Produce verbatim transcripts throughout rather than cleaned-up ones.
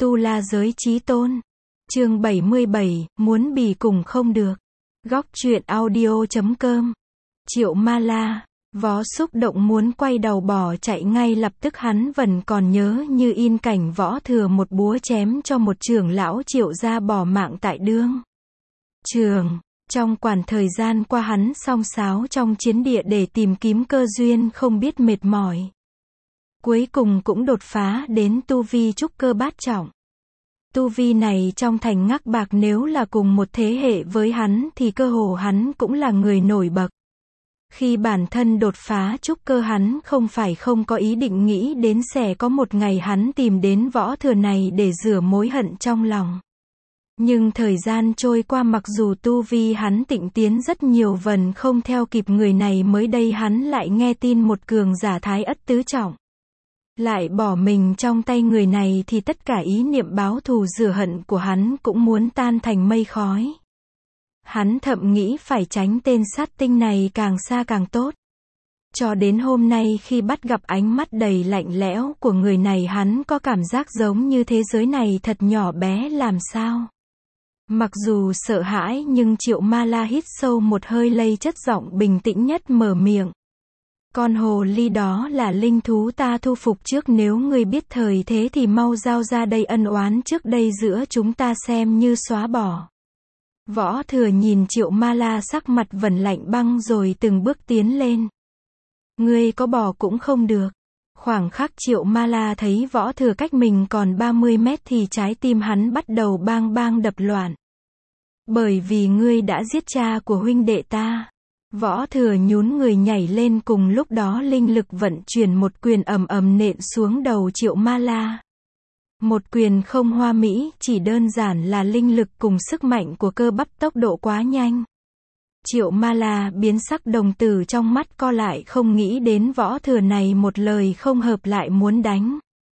Tu La Giới Chí Tôn. Chương bảy mươi bảy, muốn bì cùng không được. Góc truyện audio chấm com. Triệu Ma La. Võ xúc động muốn quay đầu bỏ chạy ngay lập tức, hắn vẫn còn nhớ như in cảnh Võ Thừa một búa chém cho một trưởng lão Triệu gia bỏ mạng tại Đương Trường. Trong quãng thời gian qua hắn song sáo trong chiến địa để tìm kiếm cơ duyên không biết mệt mỏi. Cuối cùng cũng đột phá đến tu vi trúc cơ bát trọng. Tu vi này trong thành Ngắc Bạc nếu là cùng một thế hệ với hắn thì cơ hồ hắn cũng là người nổi bật. Khi bản thân đột phá trúc cơ hắn không phải không có ý định nghĩ đến sẽ có một ngày hắn tìm đến Võ Thừa này để rửa mối hận trong lòng. Nhưng thời gian trôi qua, mặc dù tu vi hắn tịnh tiến rất nhiều vẫn không theo kịp người này, mới đây hắn lại nghe tin một cường giả thái ất tứ trọng lại bỏ mình trong tay người này, thì tất cả ý niệm báo thù rửa hận của hắn cũng muốn tan thành mây khói. Hắn thậm nghĩ phải tránh tên sát tinh này càng xa càng tốt. Cho đến hôm nay khi bắt gặp ánh mắt đầy lạnh lẽo của người này, hắn có cảm giác giống như thế giới này thật nhỏ bé làm sao. Mặc dù sợ hãi nhưng Triệu Ma La hít sâu một hơi, lây chất giọng bình tĩnh nhất mở miệng. Con hồ ly đó là linh thú ta thu phục trước, nếu ngươi biết thời thế thì mau giao ra đây, ân oán trước đây giữa chúng ta xem như xóa bỏ. Võ Thừa nhìn Triệu Ma La sắc mặt vẫn lạnh băng rồi từng bước tiến lên. Ngươi có bỏ cũng không được. Khoảng khắc Triệu Ma La thấy Võ Thừa cách mình còn ba mươi mét thì trái tim hắn bắt đầu bang bang đập loạn. Bởi vì ngươi đã giết cha của huynh đệ ta. Võ Thừa nhún người nhảy lên, cùng lúc đó linh lực vận chuyển một quyền ầm ầm nện xuống đầu Triệu Ma La. Một quyền không hoa mỹ, chỉ đơn giản là linh lực cùng sức mạnh của cơ bắp, tốc độ quá nhanh. Triệu Ma La biến sắc, đồng tử trong mắt co lại, không nghĩ đến Võ Thừa này một lời không hợp lại muốn đánh.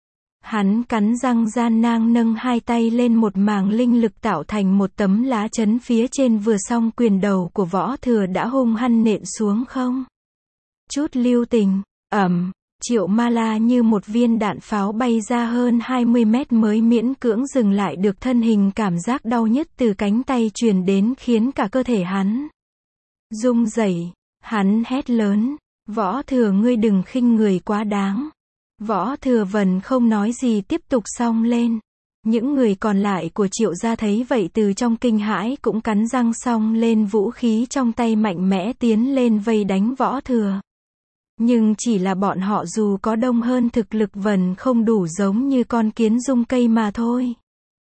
Hắn cắn răng gian nan nâng hai tay lên, một màng linh lực tạo thành một tấm lá chắn phía trên, vừa xong quyền đầu của Võ Thừa đã hung hăng nện xuống không chút lưu tình. Ầm, Triệu Ma La như một viên đạn pháo bay ra hơn hai mươi mét mới miễn cưỡng dừng lại được thân hình, cảm giác đau nhức từ cánh tay truyền đến khiến cả cơ thể hắn rung rẩy. Hắn hét lớn, Võ Thừa ngươi đừng khinh người quá đáng. Võ Thừa vẫn không nói gì, tiếp tục xông lên. Những người còn lại của Triệu gia thấy vậy từ trong kinh hãi cũng cắn răng xông lên, vũ khí trong tay mạnh mẽ tiến lên vây đánh Võ Thừa. Nhưng chỉ là bọn họ dù có đông hơn, thực lực vẫn không đủ, giống như con kiến rung cây mà thôi.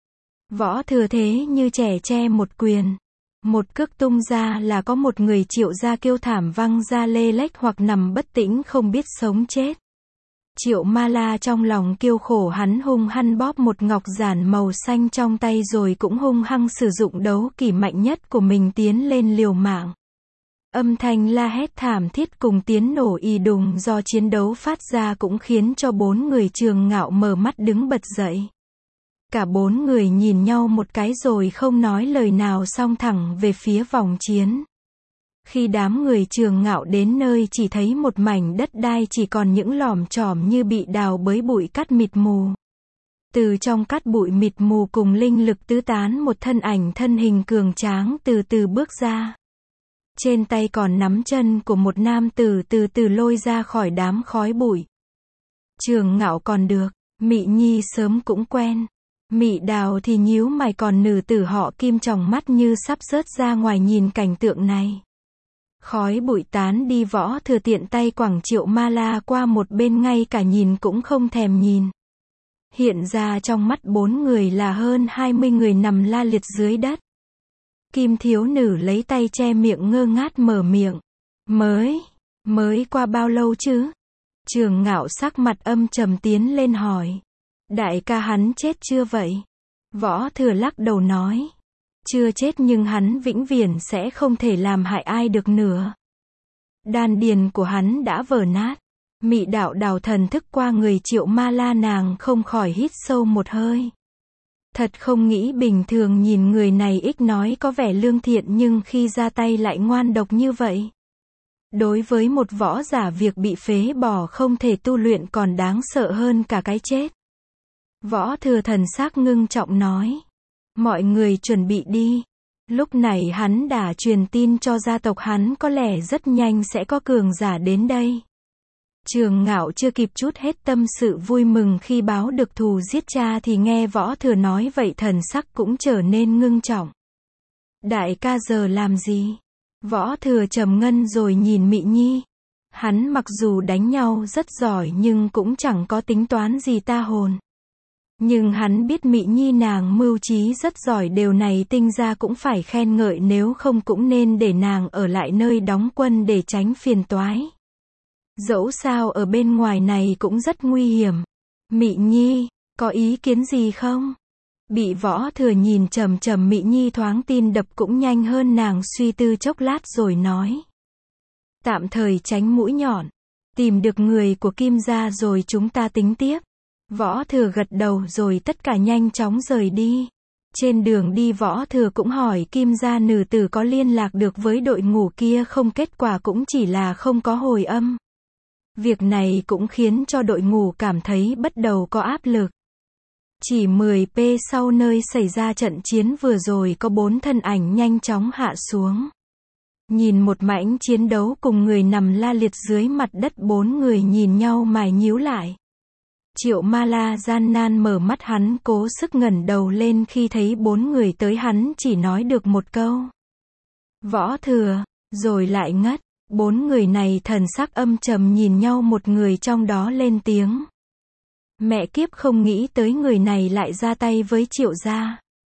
Võ Thừa thế như trẻ tre một quyền. Một cước tung ra là có một người Triệu gia kêu thảm văng ra lê lếch hoặc nằm bất tỉnh không biết sống chết. Triệu Ma La trong lòng kêu khổ, hắn hung hăng bóp một ngọc giản màu xanh trong tay rồi cũng hung hăng sử dụng đấu kỹ mạnh nhất của mình tiến lên liều mạng. Âm thanh la hét thảm thiết cùng tiếng nổ ì đùng do chiến đấu phát ra cũng khiến cho bốn người Trường Ngạo mở mắt đứng bật dậy. Cả bốn người nhìn nhau một cái rồi không nói lời nào, xông thẳng về phía vòng chiến. Khi đám người Trường Ngạo đến nơi, chỉ thấy một mảnh đất đai chỉ còn những lòm chòm như bị đào bới, bụi cát mịt mù. Từ trong cát bụi mịt mù cùng linh lực tứ tán, một thân ảnh thân hình cường tráng từ từ bước ra. Trên tay còn nắm chân của một nam tử từ từ lôi ra khỏi đám khói bụi. Trường Ngạo còn được, Mị Nhi sớm cũng quen. Mị Đào thì nhíu mày, còn nữ tử họ Kim tròng mắt như sắp rớt ra ngoài nhìn cảnh tượng này. Khói bụi tán đi, Võ Thừa tiện tay quẳng Triệu Ma La qua một bên, ngay cả nhìn cũng không thèm nhìn. Hiện ra trong mắt bốn người là hơn hai mươi người nằm la liệt dưới đất. Kim thiếu nữ lấy tay che miệng, ngơ ngác mở miệng. Mới, mới qua bao lâu chứ? Trường Ngạo sắc mặt âm trầm tiến lên hỏi. Đại ca hắn chết chưa vậy? Võ Thừa lắc đầu nói. Chưa chết, nhưng hắn vĩnh viễn sẽ không thể làm hại ai được nữa. Đan điền của hắn đã vỡ nát. Mị đạo đào thần thức qua người Triệu Ma La, nàng không khỏi hít sâu một hơi. Thật không nghĩ bình thường nhìn người này ít nói có vẻ lương thiện, nhưng khi ra tay lại ngoan độc như vậy. Đối với một võ giả, việc bị phế bỏ không thể tu luyện còn đáng sợ hơn cả cái chết. Võ Thừa thần sắc ngưng trọng nói. Mọi người chuẩn bị đi. Lúc này hắn đã truyền tin cho gia tộc hắn có lẽ rất nhanh sẽ có cường giả đến đây. Trường Ngạo chưa kịp chút hết tâm sự vui mừng khi báo được thù giết cha thì nghe Võ Thừa nói vậy thần sắc cũng trở nên ngưng trọng. Đại ca giờ làm gì? Võ Thừa trầm ngâm rồi nhìn Mị Nhi. Hắn mặc dù đánh nhau rất giỏi nhưng cũng chẳng có tính toán gì ta hồn. Nhưng hắn biết Mị Nhi nàng mưu trí rất giỏi, điều này tinh ra cũng phải khen ngợi, nếu không cũng nên để nàng ở lại nơi đóng quân để tránh phiền toái. Dẫu sao ở bên ngoài này cũng rất nguy hiểm. Mị Nhi, có ý kiến gì không? Bị Võ Thừa nhìn chằm chằm, Mị Nhi thoáng tim đập cũng nhanh hơn, nàng suy tư chốc lát rồi nói. Tạm thời tránh mũi nhọn. Tìm được người của Kim gia rồi chúng ta tính tiếp. Võ Thừa gật đầu rồi tất cả nhanh chóng rời đi. Trên đường đi Võ Thừa cũng hỏi Kim gia nữ tử có liên lạc được với đội ngũ kia không, kết quả cũng chỉ là không có hồi âm. Việc này cũng khiến cho đội ngũ cảm thấy bắt đầu có áp lực. Chỉ mười phút sau nơi xảy ra trận chiến vừa rồi có bốn thân ảnh nhanh chóng hạ xuống. Nhìn một mảnh chiến đấu cùng người nằm la liệt dưới mặt đất, bốn người nhìn nhau mày nhíu lại. Triệu Ma La gian nan mở mắt, hắn cố sức ngẩng đầu lên khi thấy bốn người tới, hắn chỉ nói được một câu. Võ Thừa, rồi lại ngất. Bốn người này thần sắc âm trầm nhìn nhau, một người trong đó lên tiếng. Mẹ kiếp, không nghĩ tới người này lại ra tay với Triệu gia.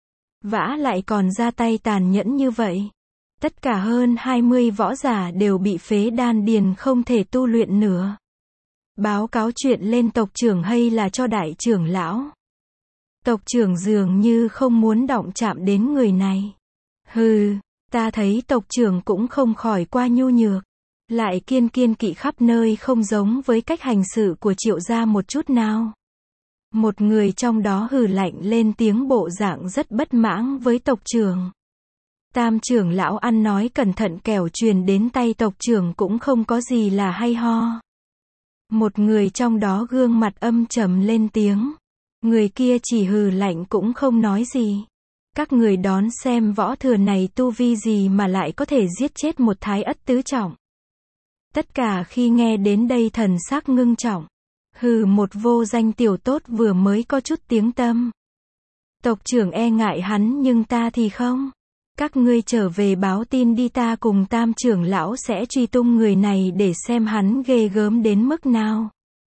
Vả lại còn ra tay tàn nhẫn như vậy. Tất cả hơn hai mươi võ giả đều bị phế đan điền, không thể tu luyện nữa. Báo cáo chuyện lên tộc trưởng hay là cho đại trưởng lão? Tộc trưởng dường như không muốn động chạm đến người này. Hừ, ta thấy tộc trưởng cũng không khỏi qua nhu nhược. Lại kiên kiên kỵ khắp nơi, không giống với cách hành xử của Triệu gia một chút nào. Một người trong đó hừ lạnh lên tiếng, bộ dạng rất bất mãn với tộc trưởng. Tam trưởng lão ăn nói cẩn thận, kẻo truyền đến tay tộc trưởng cũng không có gì là hay ho. Một người trong đó gương mặt âm trầm lên tiếng. Người kia chỉ hừ lạnh cũng không nói gì. Các người đón xem Võ Thừa này tu vi gì mà lại có thể giết chết một thái ất tứ trọng. Tất cả khi nghe đến đây thần sắc ngưng trọng. Hừ, một vô danh tiểu tốt vừa mới có chút tiếng tâm. Tộc trưởng e ngại hắn nhưng ta thì không. Các ngươi trở về báo tin đi, ta cùng tam trưởng lão sẽ truy tung người này để xem hắn ghê gớm đến mức nào.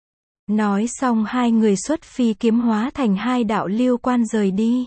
Nói xong hai người xuất phi kiếm hóa thành hai đạo lưu quan rời đi.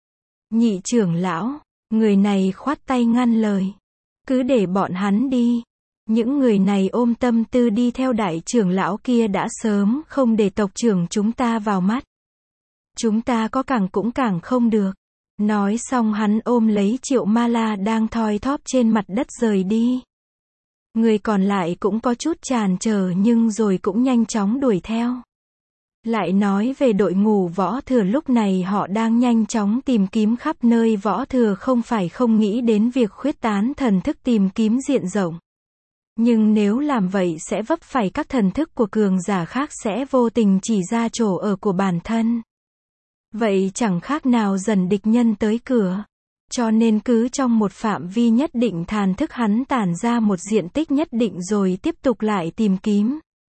Nhị trưởng lão, người này khoát tay ngăn lời. Cứ để bọn hắn đi. Những người này ôm tâm tư đi theo đại trưởng lão kia đã sớm không để tộc trưởng chúng ta vào mắt. Chúng ta có càng cũng càng không được. Nói xong hắn ôm lấy Triệu Ma La đang thoi thóp trên mặt đất rời đi. Người còn lại cũng có chút tràn trở nhưng rồi cũng nhanh chóng đuổi theo. Lại nói về đội ngũ Võ Thừa, lúc này họ đang nhanh chóng tìm kiếm khắp nơi. Võ Thừa không phải không nghĩ đến việc khuyết tán thần thức tìm kiếm diện rộng. Nhưng nếu làm vậy sẽ vấp phải các thần thức của cường giả khác, sẽ vô tình chỉ ra chỗ ở của bản thân. Vậy chẳng khác nào dần địch nhân tới cửa. Cho nên cứ trong một phạm vi nhất định, thần thức hắn tản ra một diện tích nhất định rồi tiếp tục lại tìm kiếm.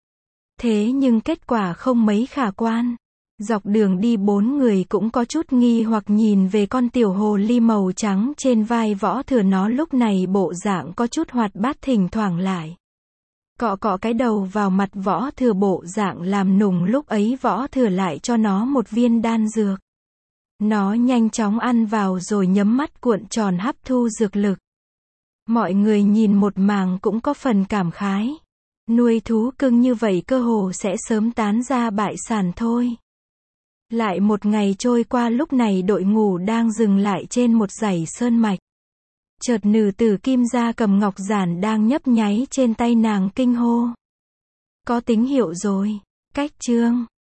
Thế nhưng kết quả không mấy khả quan. Dọc đường đi bốn người cũng có chút nghi hoặc nhìn về con tiểu hồ ly màu trắng trên vai Võ Thừa, nó lúc này bộ dạng có chút hoạt bát, thỉnh thoảng lại cọ cọ cái đầu vào mặt Võ Thừa, bộ dạng làm nùng. Lúc ấy Võ Thừa lại cho nó một viên đan dược. Nó nhanh chóng ăn vào rồi nhắm mắt cuộn tròn hấp thu dược lực. Mọi người nhìn một màng cũng có phần cảm khái. Nuôi thú cưng như vậy cơ hồ sẽ sớm tán ra bại sản thôi. Lại một ngày trôi qua, lúc này đội ngũ đang dừng lại trên một dãy sơn mạch. Chợt nữ tử Kim gia cầm ngọc giản đang nhấp nháy trên tay, nàng kinh hô. Có tín hiệu rồi. Cách chương